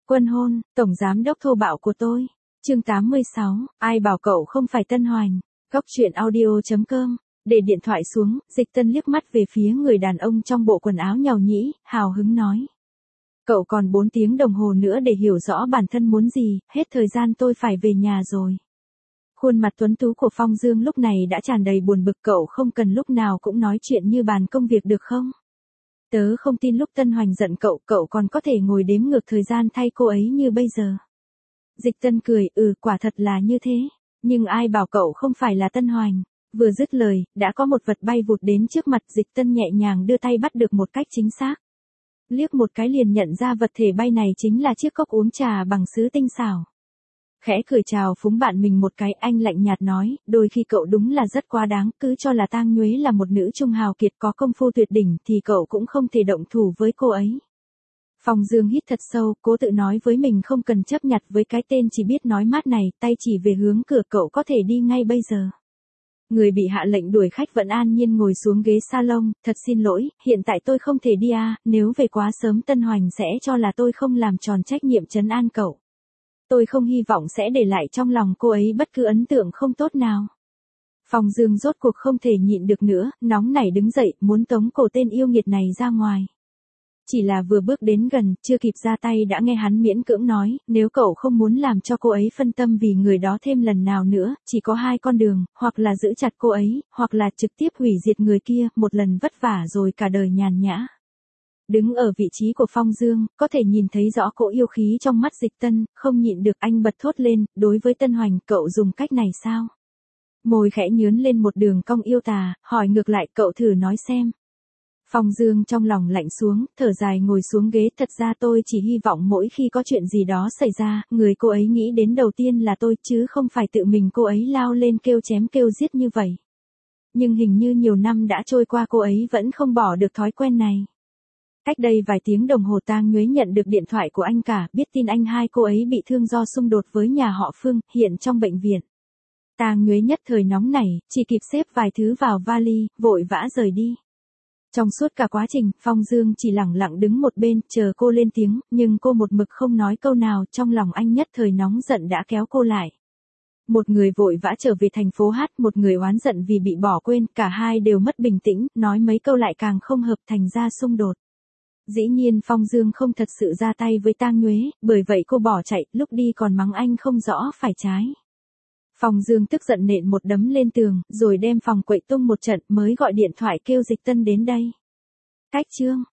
Quân hôn, tổng giám đốc thô bạo của tôi. Chương 86, ai bảo cậu không phải Tân Hoành. Góc truyện audio.com. Để điện thoại xuống, Dịch Tân liếc mắt về phía người đàn ông trong bộ quần áo nhàu nhĩ, hào hứng nói. Cậu còn 4 tiếng đồng hồ nữa để hiểu rõ bản thân muốn gì, hết thời gian tôi phải về nhà rồi. Khuôn mặt tuấn tú của Phong Dương lúc này đã tràn đầy buồn bực, cậu không cần lúc nào cũng nói chuyện như bàn công việc được không? Tớ không tin lúc Tân Hoành giận cậu còn có thể ngồi đếm ngược thời gian thay cô ấy như bây giờ. Dịch Tân cười, quả thật là như thế. Nhưng ai bảo cậu không phải là Tân Hoành. Vừa dứt lời, đã có một vật bay vụt đến trước mặt. Dịch Tân nhẹ nhàng đưa tay bắt được một cách chính xác. Liếc một cái liền nhận ra vật thể bay này chính là chiếc cốc uống trà bằng sứ tinh xảo. Khẽ cười chào phúng bạn mình một cái, anh lạnh nhạt nói, đôi khi cậu đúng là rất quá đáng, cứ cho là Tang Nhuế là một nữ trung hào kiệt có công phu tuyệt đỉnh thì cậu cũng không thể động thủ với cô ấy. Phong Dương hít thật sâu, cố tự nói với mình không cần chấp nhặt với cái tên chỉ biết nói mát này, tay chỉ về hướng cửa, cậu có thể đi ngay bây giờ. Người bị hạ lệnh đuổi khách vẫn an nhiên ngồi xuống ghế salon, thật xin lỗi, hiện tại tôi không thể đi nếu về quá sớm Tân Hoành sẽ cho là tôi không làm tròn trách nhiệm trấn an cậu. Tôi không hy vọng sẽ để lại trong lòng cô ấy bất cứ ấn tượng không tốt nào. Phong Dương rốt cuộc không thể nhịn được nữa, nóng nảy đứng dậy, muốn tống cổ tên yêu nghiệt này ra ngoài. Chỉ là vừa bước đến gần, chưa kịp ra tay đã nghe hắn miễn cưỡng nói, nếu cậu không muốn làm cho cô ấy phân tâm vì người đó thêm lần nào nữa, chỉ có 2 con đường, hoặc là giữ chặt cô ấy, hoặc là trực tiếp hủy diệt người kia, một lần vất vả rồi cả đời nhàn nhã. Đứng ở vị trí của Phong Dương, có thể nhìn thấy rõ cỗ yêu khí trong mắt Dịch Tân, không nhịn được anh bật thốt lên, đối với Tân Hoành, cậu dùng cách này sao? Môi khẽ nhướn lên một đường cong yêu tà, hỏi ngược lại, cậu thử nói xem. Phong Dương trong lòng lạnh xuống, thở dài ngồi xuống ghế, thật ra tôi chỉ hy vọng mỗi khi có chuyện gì đó xảy ra, người cô ấy nghĩ đến đầu tiên là tôi chứ không phải tự mình cô ấy lao lên kêu chém kêu giết như vậy. Nhưng hình như nhiều năm đã trôi qua cô ấy vẫn không bỏ được thói quen này. Cách đây vài tiếng đồng hồ Tang Nhuế nhận được điện thoại của anh cả, biết tin anh hai cô ấy bị thương do xung đột với nhà họ Phương, hiện trong bệnh viện. Tang Nhuế nhất thời nóng nảy, chỉ kịp xếp vài thứ vào vali, vội vã rời đi. Trong suốt cả quá trình, Phong Dương chỉ lẳng lặng đứng một bên, chờ cô lên tiếng, nhưng cô một mực không nói câu nào, trong lòng anh nhất thời nóng giận đã kéo cô lại. Một người vội vã trở về thành phố Hát, một người oán giận vì bị bỏ quên, cả hai đều mất bình tĩnh, nói mấy câu lại càng không hợp thành ra xung đột. Dĩ nhiên Phong Dương không thật sự ra tay với Tang Nhuế, bởi vậy cô bỏ chạy, lúc đi còn mắng anh không rõ phải trái. Phong Dương tức giận nện một đấm lên tường, rồi đem phòng quậy tung một trận mới gọi điện thoại kêu Dịch Tân đến đây. Cách chương.